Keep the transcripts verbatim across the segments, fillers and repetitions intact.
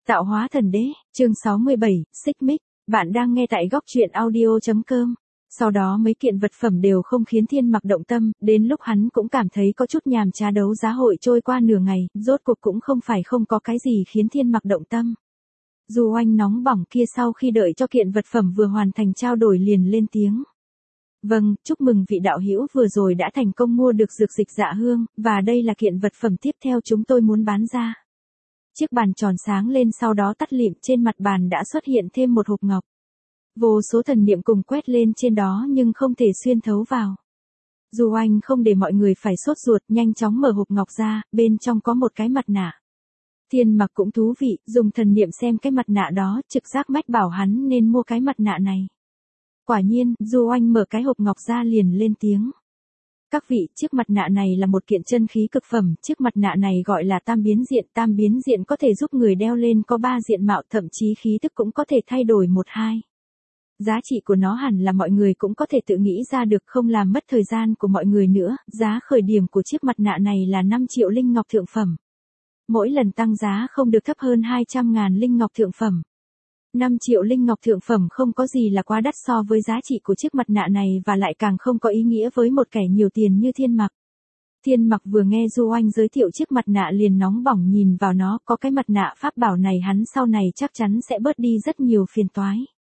Tạo hóa thần đế, chương sáu mươi bảy, xích mích, bạn đang nghe tại góc truyện audio.com. Sau đó mấy kiện vật phẩm đều không khiến Thiên Mặc động tâm, đến lúc hắn cũng cảm thấy có chút nhàm chán. Đấu giá hội trôi qua nửa ngày, rốt cuộc cũng không phải không có cái gì khiến Thiên Mặc động tâm. Du Oanh nóng bỏng kia sau khi đợi cho kiện vật phẩm vừa hoàn thành trao đổi liền lên tiếng. Vâng, chúc mừng vị đạo hữu vừa rồi đã thành công mua được dược dịch dạ hương, và đây là kiện vật phẩm tiếp theo chúng tôi muốn bán ra. Chiếc bàn tròn sáng lên sau đó tắt lịm, trên mặt bàn đã xuất hiện thêm một hộp ngọc. Vô số thần niệm cùng quét lên trên đó nhưng không thể xuyên thấu vào. Du Oanh không để mọi người phải sốt ruột, nhanh chóng mở hộp ngọc ra, bên trong có một cái mặt nạ. Thiên Mặc cũng thú vị, dùng thần niệm xem cái mặt nạ đó, trực giác mách bảo hắn nên mua cái mặt nạ này. Quả nhiên, Du Oanh mở cái hộp ngọc ra liền lên tiếng. Các vị, chiếc mặt nạ này là một kiện chân khí cực phẩm, chiếc mặt nạ này gọi là tam biến diện, tam biến diện có thể giúp người đeo lên có ba diện mạo, thậm chí khí tức cũng có thể thay đổi một hai. Giá trị của nó hẳn là mọi người cũng có thể tự nghĩ ra được, không làm mất thời gian của mọi người nữa. Giá khởi điểm của chiếc mặt nạ này là năm triệu linh ngọc thượng phẩm. Mỗi lần tăng giá không được thấp hơn hai trăm ngàn linh ngọc thượng phẩm. năm triệu linh ngọc thượng phẩm không có gì là quá đắt so với giá trị của chiếc mặt nạ này, và lại càng không có ý nghĩa với một kẻ nhiều tiền như Thiên Mặc. Thiên Mặc vừa nghe Du Oanh giới thiệu chiếc mặt nạ liền nóng bỏng nhìn vào nó, có cái mặt nạ pháp bảo này hắn sau này chắc chắn sẽ bớt đi rất nhiều phiền toái.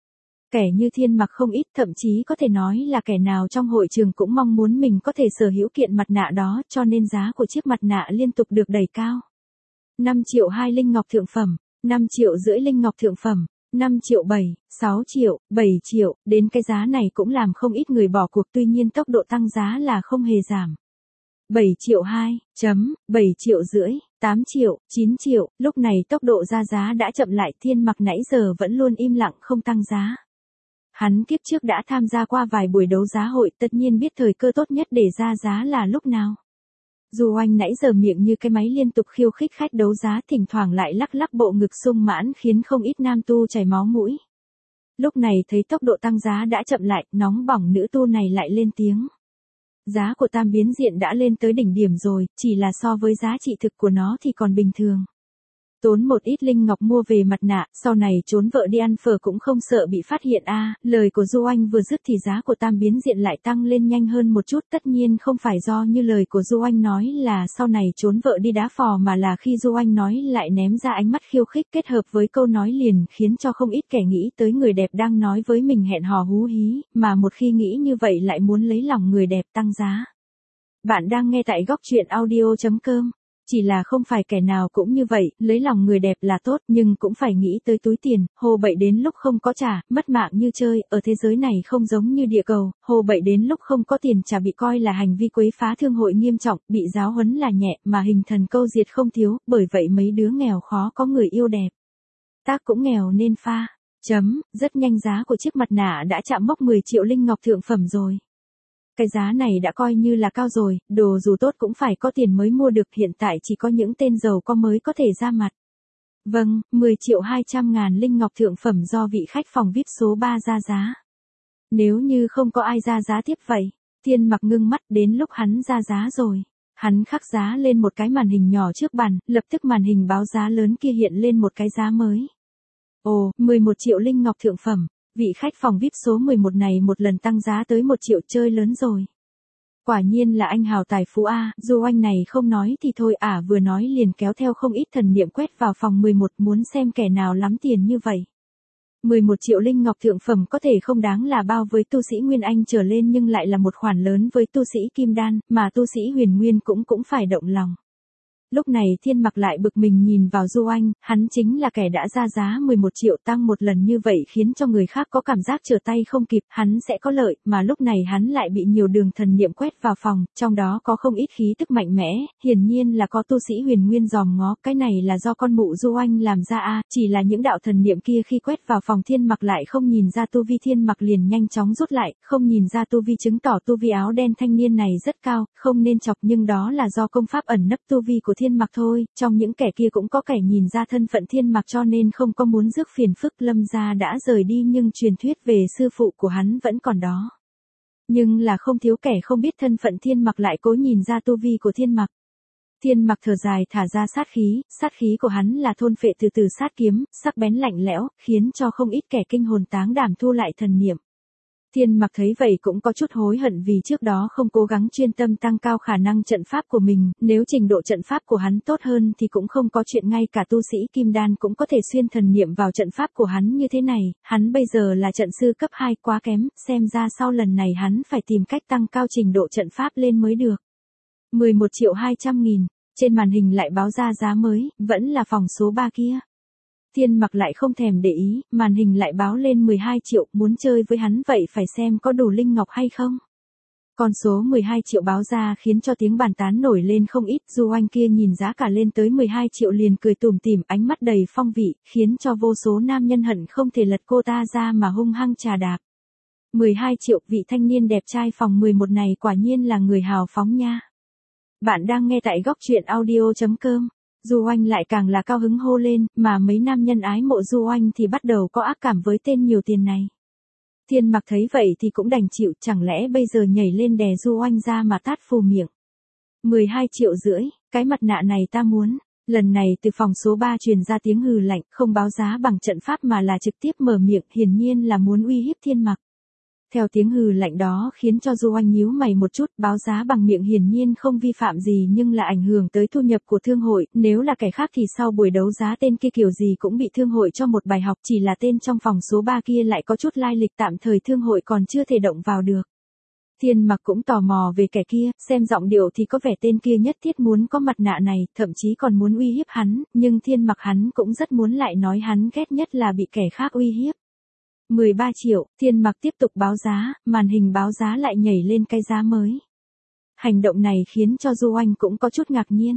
Kẻ như Thiên Mặc không ít, thậm chí có thể nói là kẻ nào trong hội trường cũng mong muốn mình có thể sở hữu kiện mặt nạ đó, cho nên giá của chiếc mặt nạ liên tục được đẩy cao. năm triệu hai linh ngọc thượng phẩm, năm triệu rưỡi linh ngọc thượng phẩm, năm triệu bảy, sáu triệu, bảy triệu, đến cái giá này cũng làm không ít người bỏ cuộc, tuy nhiên tốc độ tăng giá là không hề giảm. bảy triệu hai, chấm, bảy triệu rưỡi, tám triệu, chín triệu, lúc này tốc độ ra giá đã chậm lại. Thiên Mặc nãy giờ vẫn luôn im lặng không tăng giá. Hắn kiếp trước đã tham gia qua vài buổi đấu giá hội, tất nhiên biết thời cơ tốt nhất để ra giá là lúc nào. Du Oanh nãy giờ miệng như cái máy liên tục khiêu khích khách đấu giá, thỉnh thoảng lại lắc lắc bộ ngực sung mãn khiến không ít nam tu chảy máu mũi. Lúc này thấy tốc độ tăng giá đã chậm lại, nóng bỏng nữ tu này lại lên tiếng. Giá của tam biến diện đã lên tới đỉnh điểm rồi, chỉ là so với giá trị thực của nó thì còn bình thường. Tốn một ít linh ngọc mua về mặt nạ, sau này trốn vợ đi ăn phở cũng không sợ bị phát hiện a. À, lời của Du Oanh vừa dứt thì giá của tam biến diện lại tăng lên nhanh hơn một chút, tất nhiên không phải do như lời của Du Oanh nói là sau này trốn vợ đi đá phò, mà là khi Du Oanh nói lại ném ra ánh mắt khiêu khích kết hợp với câu nói liền khiến cho không ít kẻ nghĩ tới người đẹp đang nói với mình hẹn hò hú hí, mà một khi nghĩ như vậy lại muốn lấy lòng người đẹp tăng giá. Bạn đang nghe tại góc truyện audio.com. Chỉ là không phải kẻ nào cũng như vậy, lấy lòng người đẹp là tốt nhưng cũng phải nghĩ tới túi tiền, hồ bậy đến lúc không có trả, mất mạng như chơi. Ở thế giới này không giống như địa cầu, hồ bậy đến lúc không có tiền trả bị coi là hành vi quấy phá thương hội nghiêm trọng, bị giáo huấn là nhẹ, mà hình thần câu diệt không thiếu, bởi vậy mấy đứa nghèo khó có người yêu đẹp. Tác cũng nghèo nên pha. Chấm, rất nhanh giá của chiếc mặt nạ đã chạm mốc mười triệu linh ngọc thượng phẩm rồi. Cái giá này đã coi như là cao rồi, đồ dù tốt cũng phải có tiền mới mua được, hiện tại chỉ có những tên giàu có mới có thể ra mặt. Vâng, mười triệu hai trăm ngàn linh ngọc thượng phẩm do vị khách phòng vi ai pi số ba ra giá. Nếu như không có ai ra giá tiếp vậy, Thiên Mặc ngưng mắt, đến lúc hắn ra giá rồi. Hắn khắc giá lên một cái màn hình nhỏ trước bàn, lập tức màn hình báo giá lớn kia hiện lên một cái giá mới. Ồ, mười một triệu linh ngọc thượng phẩm. Vị khách phòng vi ai pi số mười một này một lần tăng giá tới một triệu, chơi lớn rồi. Quả nhiên là anh hào tài phú a. Du Oanh này không nói thì thôi à, vừa nói liền kéo theo không ít thần niệm quét vào phòng mười một, muốn xem kẻ nào lắm tiền như vậy. mười một triệu linh ngọc thượng phẩm có thể không đáng là bao với tu sĩ Nguyên Anh trở lên, nhưng lại là một khoản lớn với tu sĩ Kim Đan, mà tu sĩ Huyền Nguyên cũng cũng phải động lòng. Lúc này Thiên Mặc lại bực mình nhìn vào Du Oanh, hắn chính là kẻ đã ra giá mười một triệu, tăng một lần như vậy khiến cho người khác có cảm giác trở tay không kịp, hắn sẽ có lợi, mà lúc này hắn lại bị nhiều đường thần niệm quét vào phòng, trong đó có không ít khí tức mạnh mẽ, hiển nhiên là có tu sĩ Huyền Nguyên dòm ngó, cái này là do con mụ Du Oanh làm ra a. À, chỉ là những đạo thần niệm kia khi quét vào phòng Thiên Mặc lại không nhìn ra tu vi, Thiên Mặc liền nhanh chóng rút lại, không nhìn ra tu vi chứng tỏ tu vi áo đen thanh niên này rất cao, không nên chọc, nhưng đó là do công pháp ẩn nấp tu vi của Thiên Mặc thôi, trong những kẻ kia cũng có kẻ nhìn ra thân phận Thiên Mặc cho nên không có muốn rước phiền phức. Lâm gia đã rời đi nhưng truyền thuyết về sư phụ của hắn vẫn còn đó. Nhưng là không thiếu kẻ không biết thân phận Thiên Mặc lại cố nhìn ra tu vi của Thiên Mặc. Thiên Mặc thở dài thả ra sát khí, sát khí của hắn là thôn phệ từ từ sát kiếm, sắc bén lạnh lẽo, khiến cho không ít kẻ kinh hồn táng đảm thu lại thần niệm. Thiên Mặc thấy vậy cũng có chút hối hận vì trước đó không cố gắng chuyên tâm tăng cao khả năng trận pháp của mình, nếu trình độ trận pháp của hắn tốt hơn thì cũng không có chuyện ngay cả tu sĩ kim đan cũng có thể xuyên thần niệm vào trận pháp của hắn như thế này, hắn bây giờ là trận sư cấp hai quá kém, xem ra sau lần này hắn phải tìm cách tăng cao trình độ trận pháp lên mới được. mười một triệu hai trăm nghìn, trên màn hình lại báo ra giá mới, vẫn là phòng số ba kia. Thiên Mặc lại không thèm để ý, màn hình lại báo lên mười hai triệu, muốn chơi với hắn vậy phải xem có đủ linh ngọc hay không. Con số mười hai triệu báo ra khiến cho tiếng bàn tán nổi lên không ít, Du Oanh kia nhìn giá cả lên tới mười hai triệu liền cười tủm tỉm, ánh mắt đầy phong vị, khiến cho vô số nam nhân hận không thể lật cô ta ra mà hung hăng trà đạp. mười hai triệu, vị thanh niên đẹp trai phòng mười một này quả nhiên là người hào phóng nha. Bạn đang nghe tại góc truyện audio chấm com. Du Oanh lại càng là cao hứng hô lên, mà mấy nam nhân ái mộ Du Oanh thì bắt đầu có ác cảm với tên nhiều tiền này. Thiên Mặc thấy vậy thì cũng đành chịu, chẳng lẽ bây giờ nhảy lên đè Du Oanh ra mà tát phù miệng. mười hai triệu rưỡi, cái mặt nạ này ta muốn. Lần này từ phòng số ba truyền ra tiếng hừ lạnh, không báo giá bằng trận pháp mà là trực tiếp mở miệng, hiển nhiên là muốn uy hiếp Thiên Mặc. Theo tiếng hừ lạnh đó khiến cho Du Oanh nhíu mày một chút, báo giá bằng miệng hiển nhiên không vi phạm gì nhưng là ảnh hưởng tới thu nhập của thương hội, nếu là kẻ khác thì sau buổi đấu giá tên kia kiểu gì cũng bị thương hội cho một bài học, chỉ là tên trong phòng số ba kia lại có chút lai lịch tạm thời thương hội còn chưa thể động vào được. Thiên Mặc cũng tò mò về kẻ kia, xem giọng điệu thì có vẻ tên kia nhất thiết muốn có mặt nạ này, thậm chí còn muốn uy hiếp hắn, nhưng Thiên Mặc hắn cũng rất muốn lại nói hắn ghét nhất là bị kẻ khác uy hiếp. mười ba triệu, Thiên Mặc tiếp tục báo giá, màn hình báo giá lại nhảy lên cái giá mới. Hành động này khiến cho Du Oanh cũng có chút ngạc nhiên.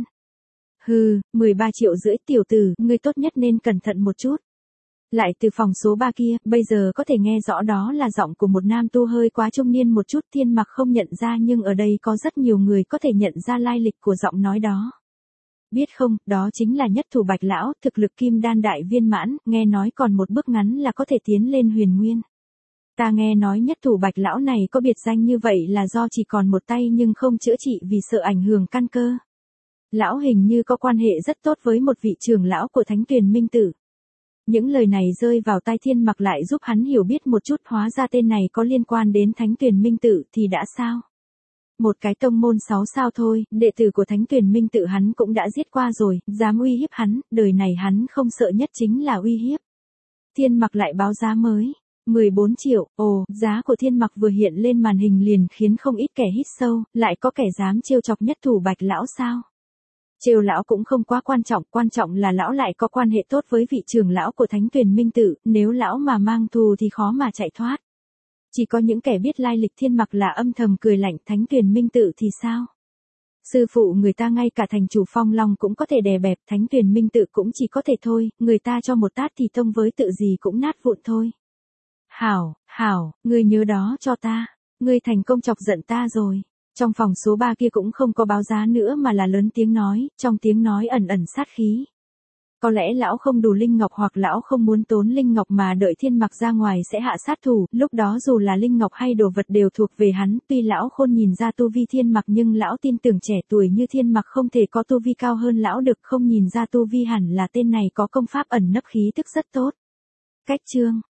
Hừ, mười ba triệu rưỡi tiểu tử, ngươi tốt nhất nên cẩn thận một chút. Lại từ phòng số ba kia, bây giờ có thể nghe rõ đó là giọng của một nam tu hơi quá trung niên một chút, Thiên Mặc không nhận ra nhưng ở đây có rất nhiều người có thể nhận ra lai lịch của giọng nói đó. Biết không, đó chính là Nhất Thủ Bạch Lão, thực lực kim đan đại viên mãn, nghe nói còn một bước ngắn là có thể tiến lên huyền nguyên. Ta nghe nói Nhất Thủ Bạch Lão này có biệt danh như vậy là do chỉ còn một tay nhưng không chữa trị vì sợ ảnh hưởng căn cơ. Lão hình như có quan hệ rất tốt với một vị trưởng lão của Thánh Tuyền Minh Tử. Những lời này rơi vào tai Thiên Mặc lại giúp hắn hiểu biết một chút, hóa ra tên này có liên quan đến Thánh Tuyền Minh Tử thì đã sao? Một cái tông môn sáu sao thôi, đệ tử của Thánh Tuyền Minh Tự hắn cũng đã giết qua rồi, dám uy hiếp hắn, đời này hắn không sợ nhất chính là uy hiếp. Thiên Mặc lại báo giá mới, mười bốn triệu, ồ, giá của Thiên Mặc vừa hiện lên màn hình liền khiến không ít kẻ hít sâu, lại có kẻ dám trêu chọc Nhất Thủ Bạch Lão sao? Trêu lão cũng không quá quan trọng, quan trọng là lão lại có quan hệ tốt với vị trưởng lão của Thánh Tuyền Minh Tự, nếu lão mà mang thù thì khó mà chạy thoát. Chỉ có những kẻ biết lai lịch Thiên Mặc là âm thầm cười lạnh, Thánh Tuyền Minh Tự thì sao? Sư phụ người ta ngay cả thành chủ Phong Long cũng có thể đè bẹp, Thánh Tuyền Minh Tự cũng chỉ có thể thôi, người ta cho một tát thì tông với tự gì cũng nát vụn thôi. Hảo, hảo, ngươi nhớ đó cho ta, ngươi thành công chọc giận ta rồi. Trong phòng số ba kia cũng không có báo giá nữa mà là lớn tiếng nói, trong tiếng nói ẩn ẩn sát khí. Có lẽ lão không đủ linh ngọc hoặc lão không muốn tốn linh ngọc mà đợi Thiên Mặc ra ngoài sẽ hạ sát thủ, lúc đó dù là linh ngọc hay đồ vật đều thuộc về hắn, tuy lão khôn nhìn ra tu vi Thiên Mặc nhưng lão tin tưởng trẻ tuổi như Thiên Mặc không thể có tu vi cao hơn lão được, không nhìn ra tu vi hẳn là tên này có công pháp ẩn nấp khí tức rất tốt. Cách chương